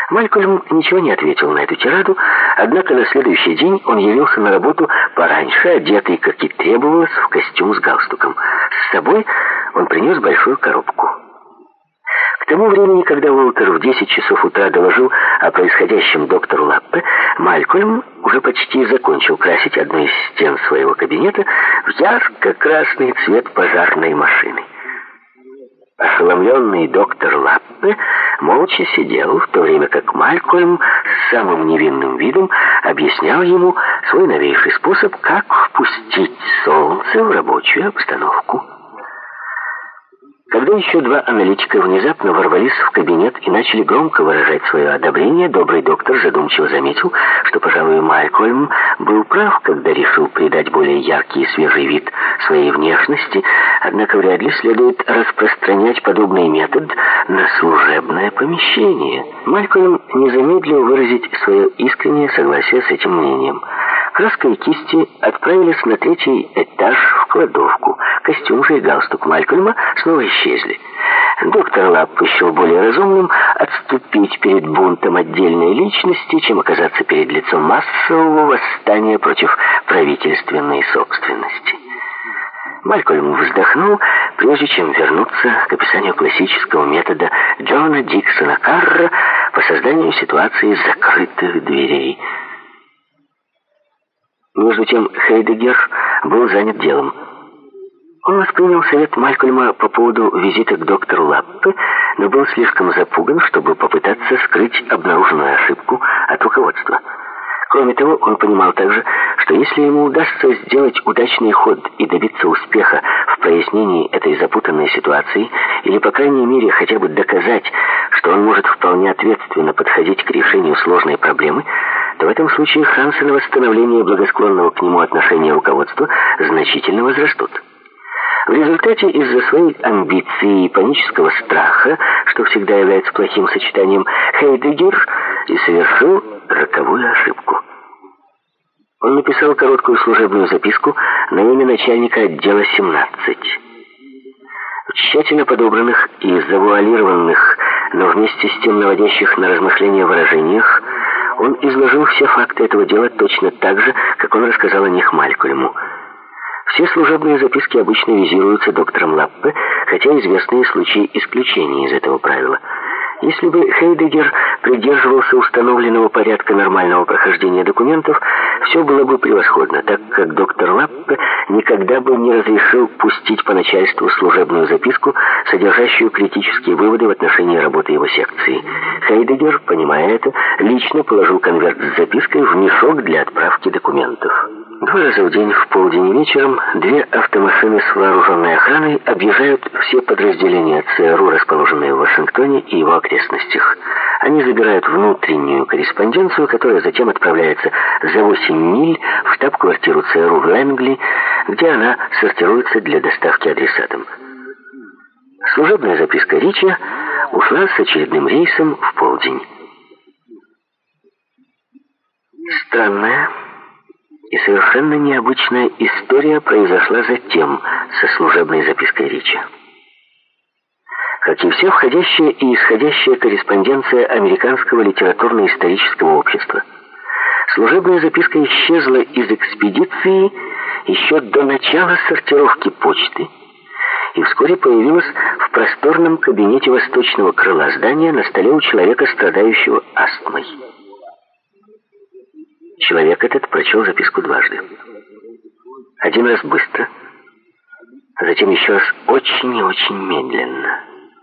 Малькольм ничего не ответил на эту тираду, однако на следующий день он явился на работу пораньше, одетый, как и требовалось, в костюм с галстуком. С собой он принес большую коробку. К тому времени, когда Уолтер в 10 часов утра доложил о происходящем доктору Лаппе, Малькольм уже почти закончил красить одну из стен своего кабинета в ярко-красный цвет пожарной машины. Ошеломленный доктор Лаппе молча сидел, в то время как Малькольм с самым невинным видом объяснял ему свой новейший способ, как впустить солнце в рабочую обстановку. Когда еще два аналитика внезапно ворвались в кабинет и начали громко выражать свое одобрение, добрый доктор задумчиво заметил, что, пожалуй, Малькольм был прав, когда решил придать более яркий и свежий вид своей внешности, однако вряд ли следует распространять подобный метод на служебное помещение. Малькольм не замедлил выразить свое искреннее согласие с этим мнением. Краска и кисти отправились на 3-й этаж в кладовку. Костюм же и галстук Малькольма снова исчезли. Доктор Лаппе счел более разумным отступить перед бунтом отдельной личности, чем оказаться перед лицом массового восстания против правительственной собственности. Малькольм вздохнул, прежде чем вернуться к описанию классического метода Джона Диксона Карра по созданию ситуации закрытых дверей. Между тем Хейдеггер был занят делом. Он воспринял совет Малькольма по поводу визита к доктору Лаппе, но был слишком запуган, чтобы попытаться скрыть обнаруженную ошибку от руководства. Кроме того, он понимал также, что если ему удастся сделать удачный ход и добиться успеха в прояснении этой запутанной ситуации, или, по крайней мере, хотя бы доказать, что он может вполне ответственно подходить к решению сложной проблемы, то в этом случае шансы на восстановление благосклонного к нему отношения руководства значительно возрастут. В результате из-за своей амбиции и панического страха, что всегда является плохим сочетанием, Хейдеггер и совершил роковую ошибку. Он написал короткую служебную записку на имя начальника отдела 17. В тщательно подобранных и завуалированных, но вместе с тем наводящих на размышления выражениях, он изложил все факты этого дела точно так же, как он рассказал о них Малькольму. Все служебные записки обычно визируются доктором Лаппе, хотя известны случаи исключений из этого правила. Если бы Хейдеггер придерживался установленного порядка нормального прохождения документов, все было бы превосходно, так как доктор Лаппе никогда бы не разрешил пустить по начальству служебную записку, содержащую критические выводы в отношении работы его секции. Хейдеггер, понимая это, лично положил конверт с запиской в мешок для отправки документов. 2 раза в день, в полдень и вечером, 2 автомашины с вооруженной охраной объезжают все подразделения ЦРУ, расположенные в Вашингтоне и его окрестностях. Они забирают внутреннюю корреспонденцию, которая затем отправляется за 8 миль в штаб-квартиру ЦРУ в Лэнгли, где она сортируется для доставки адресатам. Служебная записка Рича ушла с очередным рейсом в полдень. Странная и совершенно необычная история произошла затем со служебной запиской Рича. Как и вся входящая и исходящая корреспонденция Американского литературно-исторического общества, служебная записка исчезла из экспедиции еще до начала сортировки почты и вскоре появилась в просторном кабинете восточного крыла здания на столе у человека, страдающего астмой. Человек этот прочел записку дважды. Один раз быстро, а затем еще раз очень и очень медленно.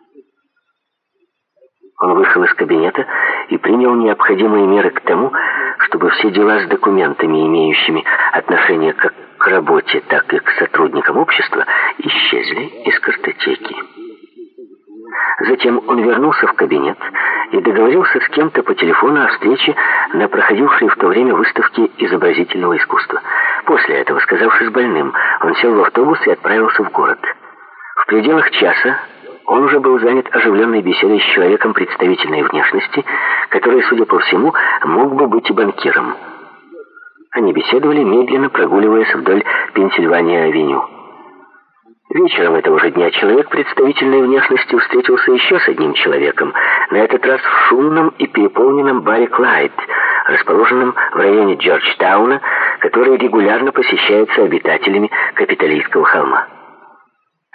Он вышел из кабинета и принял необходимые меры к тому, чтобы все дела с документами, имеющими отношение как к работе, так и к сотрудникам общества, исчезли из картотеки. Затем он вернулся в кабинет и договорился с кем-то по телефону о встрече на проходившей в то время выставке изобразительного искусства. После этого, сказавшись больным, он сел в автобус и отправился в город. В пределах часа он уже был занят оживленной беседой с человеком представительной внешности, который, судя по всему, мог бы быть и банкиром. Они беседовали, медленно прогуливаясь вдоль Пенсильвания-авеню. Вечером этого же дня человек представительной внешности встретился еще с одним человеком, на этот раз в шумном и переполненном баре «Клайд», расположенном в районе Джорджтауна, который регулярно посещается обитателями Капитолийского холма.